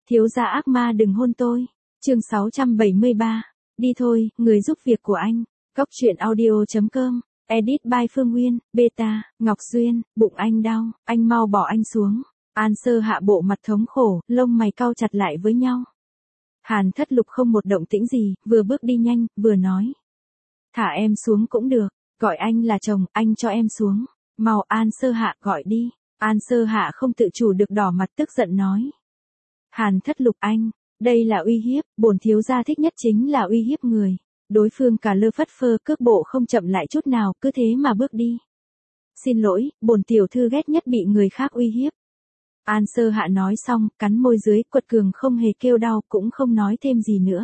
Thiếu gia ác ma đừng hôn tôi. Chương 673. Đi thôi, người giúp việc của anh. Cóc truyện audio.com. Edit by Phương Nguyên, Beta, Ngọc Duyên, bụng anh đau, anh mau bỏ anh xuống. An Sơ Hạ bộ mặt thống khổ, lông mày cau chặt lại với nhau. Hàn Thất Lục không một động tĩnh gì, vừa bước đi nhanh, vừa nói. Thả em xuống cũng được, gọi anh là chồng, anh cho em xuống. Mau An Sơ Hạ gọi đi. An Sơ Hạ không tự chủ được đỏ mặt tức giận nói. Hàn Thất Lục anh, đây là uy hiếp, bổn thiếu gia thích nhất chính là uy hiếp người. Đối phương cả lơ phất phơ cước bộ không chậm lại chút nào, cứ thế mà bước đi. Xin lỗi, bổn tiểu thư ghét nhất bị người khác uy hiếp. An Sơ Hạ nói xong, cắn môi dưới, quật cường không hề kêu đau, cũng không nói thêm gì nữa.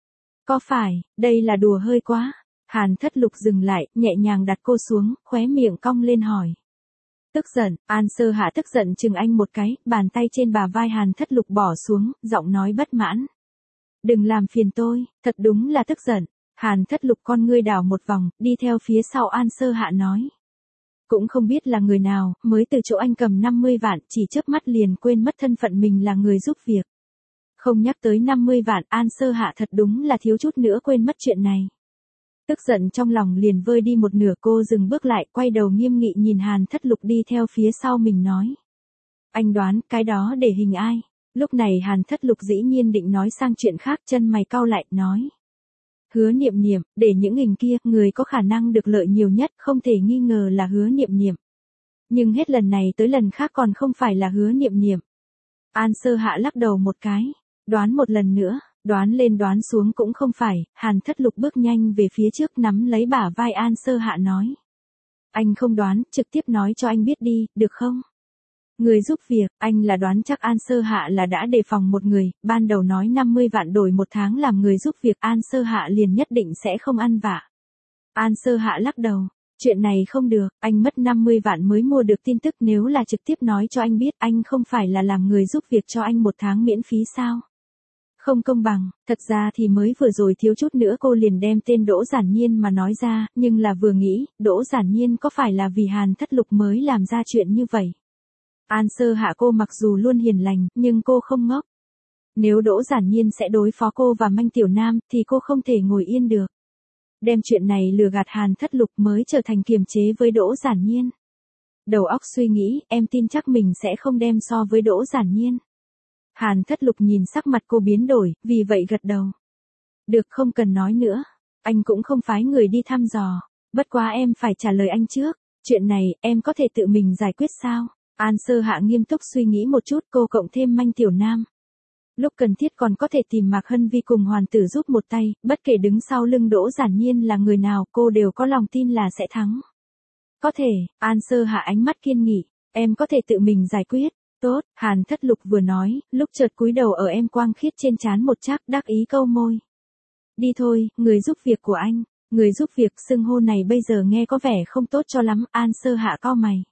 Có phải, đây là đùa hơi quá. Hàn Thất Lục dừng lại, nhẹ nhàng đặt cô xuống, khóe miệng cong lên hỏi. Tức giận, An Sơ Hạ tức giận chừng anh một cái, bàn tay trên bả vai Hàn Thất Lục bỏ xuống, giọng nói bất mãn. Đừng làm phiền tôi, thật đúng là tức giận. Hàn Thất Lục con ngươi đảo một vòng, đi theo phía sau An Sơ Hạ nói. Cũng không biết là người nào, mới từ chỗ anh cầm 50 vạn, chỉ chớp mắt liền quên mất thân phận mình là người giúp việc. Không nhắc tới 50 vạn, An Sơ Hạ thật đúng là thiếu chút nữa quên mất chuyện này. Tức giận trong lòng liền vơi đi một nửa, cô dừng bước lại, quay đầu nghiêm nghị nhìn Hàn Thất Lục đi theo phía sau mình nói. Anh đoán, cái đó để hình ai? Lúc này Hàn Thất Lục dĩ nhiên định nói sang chuyện khác, chân mày cau lại, nói. Hứa Niệm Niệm, để những hình kia, người có khả năng được lợi nhiều nhất, không thể nghi ngờ là Hứa Niệm Niệm. Nhưng hết lần này tới lần khác còn không phải là Hứa Niệm Niệm. An Sơ Hạ lắc đầu một cái, đoán một lần nữa, đoán lên đoán xuống cũng không phải. Hàn Thất Lục bước nhanh về phía trước, nắm lấy bả vai An Sơ Hạ nói. Anh không đoán, trực tiếp nói cho anh biết đi, được không? Người giúp việc, anh là đoán chắc. An Sơ Hạ là đã đề phòng một người, ban đầu nói 50 vạn đổi một tháng làm người giúp việc, An Sơ Hạ liền nhất định sẽ không ăn vạ. An Sơ Hạ lắc đầu, chuyện này không được, anh mất 50 vạn mới mua được tin tức, nếu là trực tiếp nói cho anh biết, anh không phải là làm người giúp việc cho anh một tháng miễn phí sao? Không công bằng, thật ra thì mới vừa rồi thiếu chút nữa cô liền đem tên Đỗ Giản Nhiên mà nói ra, nhưng là vừa nghĩ, Đỗ Giản Nhiên có phải là vì Hàn Thất Lục mới làm ra chuyện như vậy? An Sơ Hạ cô mặc dù luôn hiền lành, nhưng cô không ngốc. Nếu Đỗ Giản Nhiên sẽ đối phó cô và Manh Tiểu Nam, thì cô không thể ngồi yên được. Đem chuyện này lừa gạt Hàn Thất Lục mới trở thành kiềm chế với Đỗ Giản Nhiên. Đầu óc suy nghĩ, em tin chắc mình sẽ không đem so với Đỗ Giản Nhiên. Hàn Thất Lục nhìn sắc mặt cô biến đổi, vì vậy gật đầu. Được, không cần nói nữa. Anh cũng không phái người đi thăm dò. Bất quá em phải trả lời anh trước. Chuyện này, em có thể tự mình giải quyết sao? An Sơ Hạ nghiêm túc suy nghĩ một chút, cô cộng thêm Manh Tiểu Nam. Lúc cần thiết còn có thể tìm Mạc Hân Vi cùng Hoàn Tử giúp một tay, bất kể đứng sau lưng Đỗ Giản Nhiên là người nào, cô đều có lòng tin là sẽ thắng. Có thể, An Sơ Hạ ánh mắt kiên nghị, em có thể tự mình giải quyết. Tốt, Hàn Thất Lục vừa nói, lúc chợt cúi đầu ở em quang khiết trên trán một chác, đắc ý câu môi. Đi thôi, người giúp việc của anh. Người giúp việc, xưng hô này bây giờ nghe có vẻ không tốt cho lắm. An Sơ Hạ cau mày.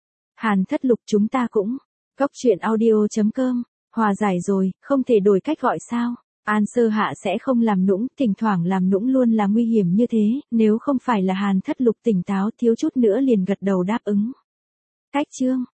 Hàn Thất Lục, chúng ta cũng. Cóc truyện audio.com. Hòa giải rồi, không thể đổi cách gọi sao? An Sơ Hạ sẽ không làm nũng, thỉnh thoảng làm nũng luôn là nguy hiểm như thế, nếu không phải là Hàn Thất Lục tỉnh táo thiếu chút nữa liền gật đầu đáp ứng. Cách chương.